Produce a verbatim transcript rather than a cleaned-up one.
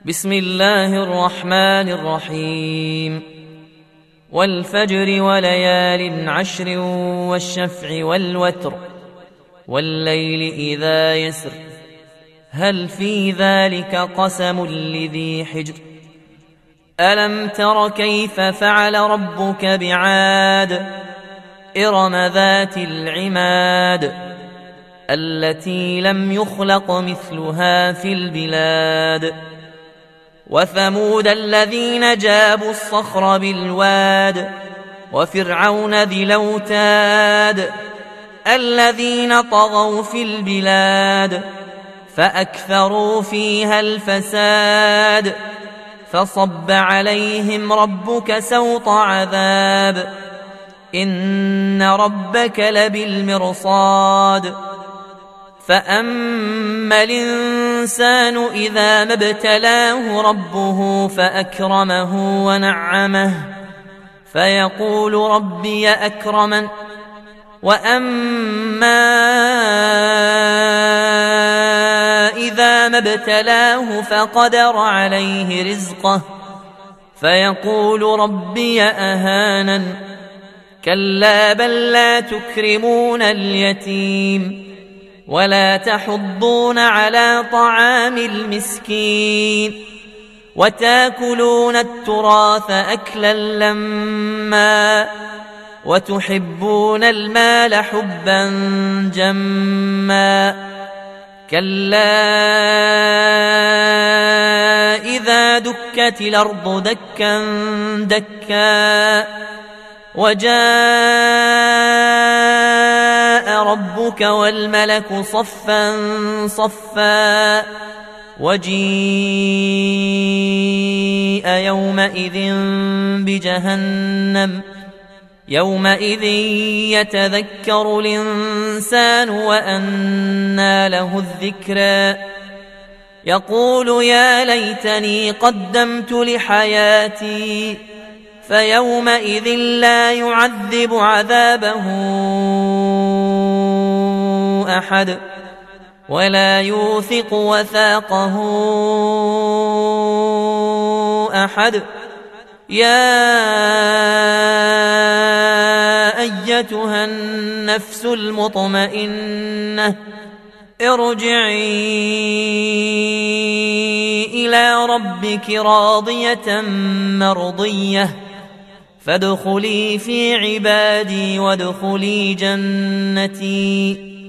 بسم الله الرحمن الرحيم والفجر وليال عشر والشفع والوتر والليل إذا يسر هل في ذلك قسم لذي حجر ألم تر كيف فعل ربك بعاد إرم ذات العماد التي لم يخلق مثلها في البلاد وثمود الذين جابوا الصخر بالواد وفرعون ذي الأوتاد الذين طغوا في البلاد فأكثروا فيها الفساد فصب عليهم ربك سوط عذاب إن ربك لبالمرصاد فأما الإنسان إذا ما ابتلاه ربه فأكرمه ونعمه فيقول ربي أكرمن وأما إذا ما ابتلاه فقدر عليه رزقه فيقول ربي أهانن كلا بل لا تكرمون اليتيم ولا تحضون على طعام المسكين وتاكلون التراث أكلا لما وتحبون المال حبا جما كلا إذا دكت الأرض دكا دكا وجاء ربك والملك صفا صفا وجيء يومئذ بجهنم يومئذ يتذكر الإنسان وأنى له الذكرى يقول يا ليتني قدمت لحياتي فيومئذ لا يعذب عذابه أحد ولا يوثق وثاقه أحد يا أيتها النفس المطمئنة ارجعي إلى ربك راضية مرضية فادخلي في عبادي وادخلي جنتي